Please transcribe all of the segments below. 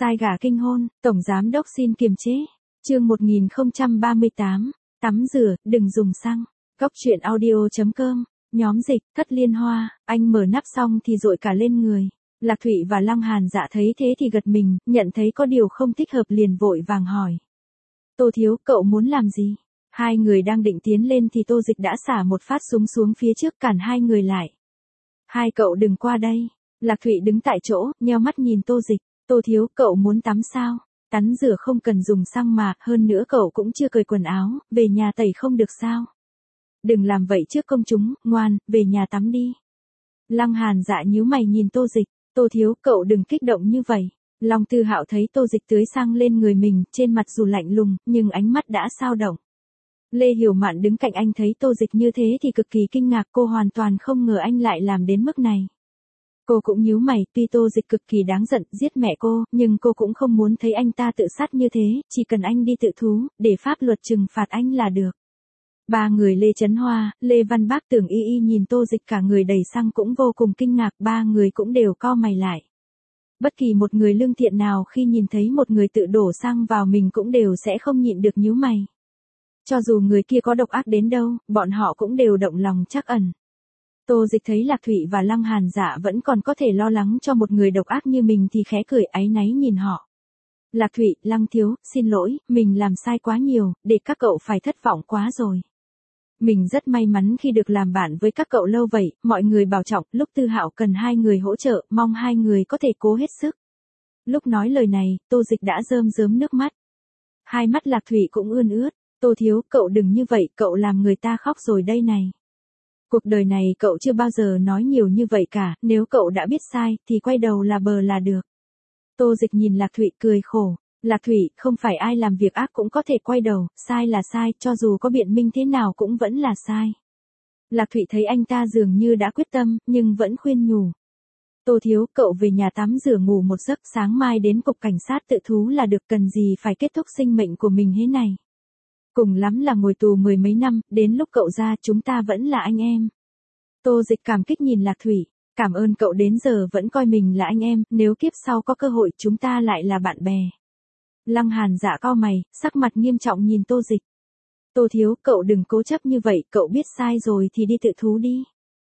Sai gà kinh hôn, Tổng Giám Đốc xin kiềm chế. Chương 1038, tắm rửa, đừng dùng xăng. Góc truyện audio.com, nhóm dịch, Thất Liên Hoa, anh mở nắp xong thì dội cả lên người. Lạc Thụy và Lăng Hàn Dạ thấy thế thì gật mình, nhận thấy có điều không thích hợp liền vội vàng hỏi. Tô thiếu, cậu muốn làm gì? Hai người đang định tiến lên thì Tô Dịch đã xả một phát súng xuống phía trước cản hai người lại. Hai cậu đừng qua đây. Lạc Thụy đứng tại chỗ, nheo mắt nhìn Tô Dịch. Tô thiếu, cậu muốn tắm sao? Tắm rửa không cần dùng xăng mà, hơn nữa cậu cũng chưa cởi quần áo, về nhà tẩy không được sao? Đừng làm vậy trước công chúng, ngoan, về nhà tắm đi. Lăng Hàn Dạ nhíu mày nhìn Tô Dịch. Tô thiếu, cậu đừng kích động như vậy. Long Tư Hạo thấy Tô Dịch tưới xăng lên người mình, trên mặt dù lạnh lùng, nhưng ánh mắt đã sao động. Lê Hiểu Mạn đứng cạnh anh thấy Tô Dịch như thế thì cực kỳ kinh ngạc, cô hoàn toàn không ngờ anh lại làm đến mức này. Cô cũng nhíu mày, tuy Tô Dịch cực kỳ đáng giận, giết mẹ cô, nhưng cô cũng không muốn thấy anh ta tự sát như thế, chỉ cần anh đi tự thú, để pháp luật trừng phạt anh là được. Ba người Lê Chấn Hoa, Lê Văn Bác, Tưởng Y Y nhìn Tô Dịch cả người đầy xăng cũng vô cùng kinh ngạc, ba người cũng đều cau mày lại. Bất kỳ một người lương thiện nào khi nhìn thấy một người tự đổ xăng vào mình cũng đều sẽ không nhịn được nhíu mày. Cho dù người kia có độc ác đến đâu, bọn họ cũng đều động lòng trắc ẩn. Tô Dịch thấy Lạc Thụy và Lăng Hàn Dạ vẫn còn có thể lo lắng cho một người độc ác như mình thì khẽ cười áy náy nhìn họ. Lạc Thụy, Lăng thiếu, xin lỗi, mình làm sai quá nhiều, để các cậu phải thất vọng quá rồi. Mình rất may mắn khi được làm bạn với các cậu lâu vậy, mọi người bảo trọng, lúc Tư Hạo cần hai người hỗ trợ, mong hai người có thể cố hết sức. Lúc nói lời này, Tô Dịch đã rơm rớm nước mắt. Hai mắt Lạc Thụy cũng ươn ướt. Tô thiếu, cậu đừng như vậy, cậu làm người ta khóc rồi đây này. Cuộc đời này cậu chưa bao giờ nói nhiều như vậy cả, nếu cậu đã biết sai, thì quay đầu là bờ là được. Tô Dịch nhìn Lạc Thụy cười khổ. Lạc Thụy, không phải ai làm việc ác cũng có thể quay đầu, sai là sai, cho dù có biện minh thế nào cũng vẫn là sai. Lạc Thụy thấy anh ta dường như đã quyết tâm, nhưng vẫn khuyên nhủ. Tô thiếu, cậu về nhà tắm rửa ngủ một giấc, sáng mai đến cục cảnh sát tự thú là được, cần gì phải kết thúc sinh mệnh của mình thế này. Cùng lắm là ngồi tù mười mấy năm, đến lúc cậu ra chúng ta vẫn là anh em. Tô Dịch cảm kích nhìn Lạc Thụy, cảm ơn cậu đến giờ vẫn coi mình là anh em, nếu kiếp sau có cơ hội chúng ta lại là bạn bè. Lăng Hàn Dạ cau mày, sắc mặt nghiêm trọng nhìn Tô Dịch. Tô thiếu, cậu đừng cố chấp như vậy, cậu biết sai rồi thì đi tự thú đi.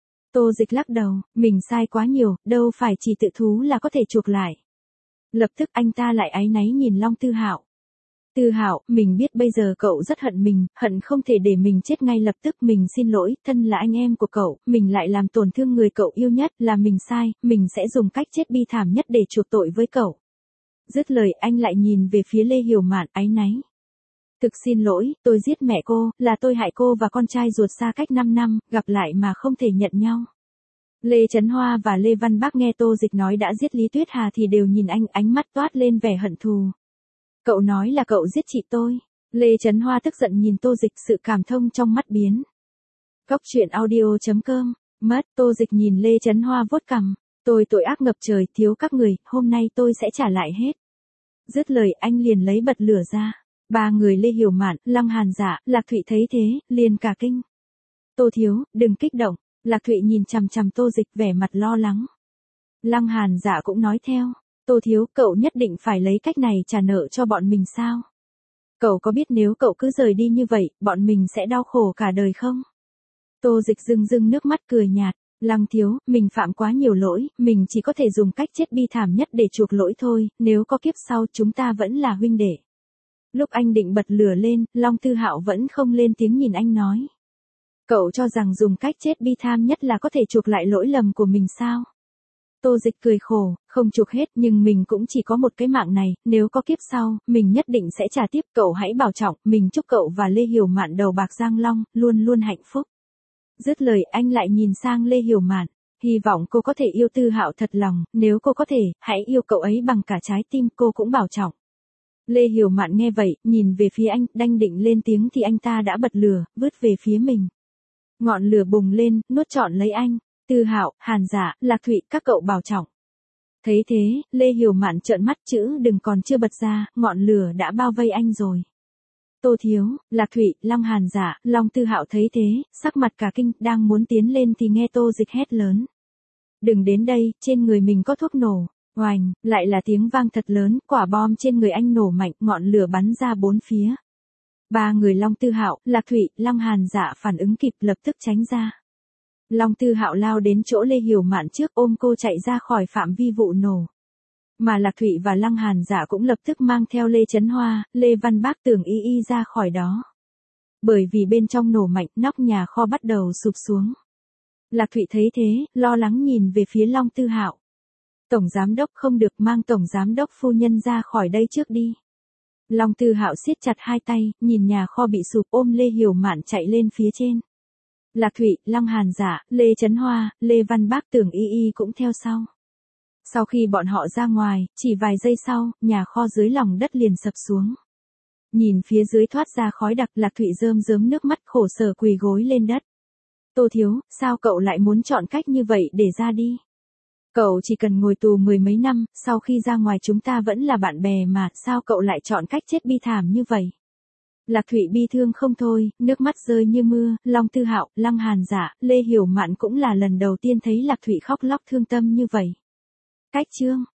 Tô Dịch lắc đầu, mình sai quá nhiều, đâu phải chỉ tự thú là có thể chuộc lại. Lập tức anh ta lại áy náy nhìn Long Tư Hạo. Tư Hạo, mình biết bây giờ cậu rất hận mình, hận không thể để mình chết ngay lập tức, mình xin lỗi, thân là anh em của cậu, mình lại làm tổn thương người cậu yêu nhất, là mình sai, mình sẽ dùng cách chết bi thảm nhất để chuộc tội với cậu. Dứt lời anh lại nhìn về phía Lê Hiểu Mạn áy náy. Thực xin lỗi, tôi giết mẹ cô, là tôi hại cô và con trai ruột xa cách 5 năm, gặp lại mà không thể nhận nhau. Lê Chấn Hoa và Lê Văn Bác nghe Tô Dịch nói đã giết Lý Tuyết Hà thì đều nhìn anh, ánh mắt toát lên vẻ hận thù. Cậu nói là cậu giết chị tôi. Lê Chấn Hoa tức giận nhìn Tô Dịch, sự cảm thông trong mắt biến. Góc truyện audio.com, mất. Tô Dịch nhìn Lê Chấn Hoa vuốt cằm. Tôi tội ác ngập trời, thiếu các người, hôm nay tôi sẽ trả lại hết. Dứt lời anh liền lấy bật lửa ra. Ba người Lê Hiểu Mạn, Lăng Hàn Dạ, Lạc Thụy thấy thế, liền cả kinh. Tô thiếu, đừng kích động. Lạc Thụy nhìn chằm chằm Tô Dịch vẻ mặt lo lắng. Lăng Hàn Dạ cũng nói theo. Tô thiếu, cậu nhất định phải lấy cách này trả nợ cho bọn mình sao? Cậu có biết nếu cậu cứ rời đi như vậy, bọn mình sẽ đau khổ cả đời không? Tô Dịch rưng rưng nước mắt cười nhạt. Lăng thiếu, mình phạm quá nhiều lỗi, mình chỉ có thể dùng cách chết bi thảm nhất để chuộc lỗi thôi, nếu có kiếp sau chúng ta vẫn là huynh đệ. Lúc anh định bật lửa lên, Long Tư Hạo vẫn không lên tiếng nhìn anh nói. Cậu cho rằng dùng cách chết bi thảm nhất là có thể chuộc lại lỗi lầm của mình sao? Tô Dịch cười khổ, không chuộc hết nhưng mình cũng chỉ có một cái mạng này, nếu có kiếp sau, mình nhất định sẽ trả tiếp, cậu hãy bảo trọng, mình chúc cậu và Lê Hiểu Mạn đầu bạc răng long, luôn luôn hạnh phúc. Dứt lời anh lại nhìn sang Lê Hiểu Mạn, hy vọng cô có thể yêu Tư Hạo thật lòng, nếu cô có thể, hãy yêu cậu ấy bằng cả trái tim, cô cũng bảo trọng. Lê Hiểu Mạn nghe vậy, nhìn về phía anh, đang định lên tiếng thì anh ta đã bật lửa, vứt về phía mình. Ngọn lửa bùng lên, nuốt trọn lấy anh. Tư Hạo, Hàn Dạ, Lạc Thụy, các cậu bảo trọng. Thấy thế, Lê Hiểu Mạn trợn mắt, chữ đừng còn chưa bật ra, ngọn lửa đã bao vây anh rồi. Tô thiếu, Lạc Thụy, Lăng Hàn Dạ, Long Tư Hạo thấy thế, sắc mặt cả kinh, đang muốn tiến lên thì nghe Tô Dịch hét lớn. Đừng đến đây, trên người mình có thuốc nổ. Oành, lại là tiếng vang thật lớn, quả bom trên người anh nổ mạnh, ngọn lửa bắn ra bốn phía. Ba người Long Tư Hạo, Lạc Thụy, Long Hàn Dạ phản ứng kịp lập tức tránh ra. Long Tư Hạo lao đến chỗ Lê Hiểu Mạn trước ôm cô chạy ra khỏi phạm vi vụ nổ. Mà Lạc Thụy và Lăng Hàn Dạ cũng lập tức mang theo Lê Chấn Hoa, Lê Văn Bác Tưởng y ra khỏi đó. Bởi vì bên trong nổ mạnh, nóc nhà kho bắt đầu sụp xuống. Lạc Thụy thấy thế, lo lắng nhìn về phía Long Tư Hạo. Tổng giám đốc không được, mang tổng giám đốc phu nhân ra khỏi đây trước đi. Long Tư Hạo siết chặt hai tay, nhìn nhà kho bị sụp ôm Lê Hiểu Mạn chạy lên phía trên. Lạc Thụy, Lăng Hàn Dạ, Lê Chấn Hoa, Lê Văn Bác Tưởng y cũng theo sau. Sau khi bọn họ ra ngoài, chỉ vài giây sau, nhà kho dưới lòng đất liền sập xuống. Nhìn phía dưới thoát ra khói đặc, Lạc Thụy rơm rớm nước mắt khổ sở quỳ gối lên đất. Tô Thiếu, sao cậu lại muốn chọn cách như vậy để ra đi? Cậu chỉ cần ngồi tù mười mấy năm, sau khi ra ngoài chúng ta vẫn là bạn bè mà, sao cậu lại chọn cách chết bi thảm như vậy? Lạc Thụy bi thương không thôi, nước mắt rơi như mưa, Long Tư Hạo, Lăng Hàn Dạ, Lê Hiểu Mạn cũng là lần đầu tiên thấy Lạc Thụy khóc lóc thương tâm như vậy. Cách chương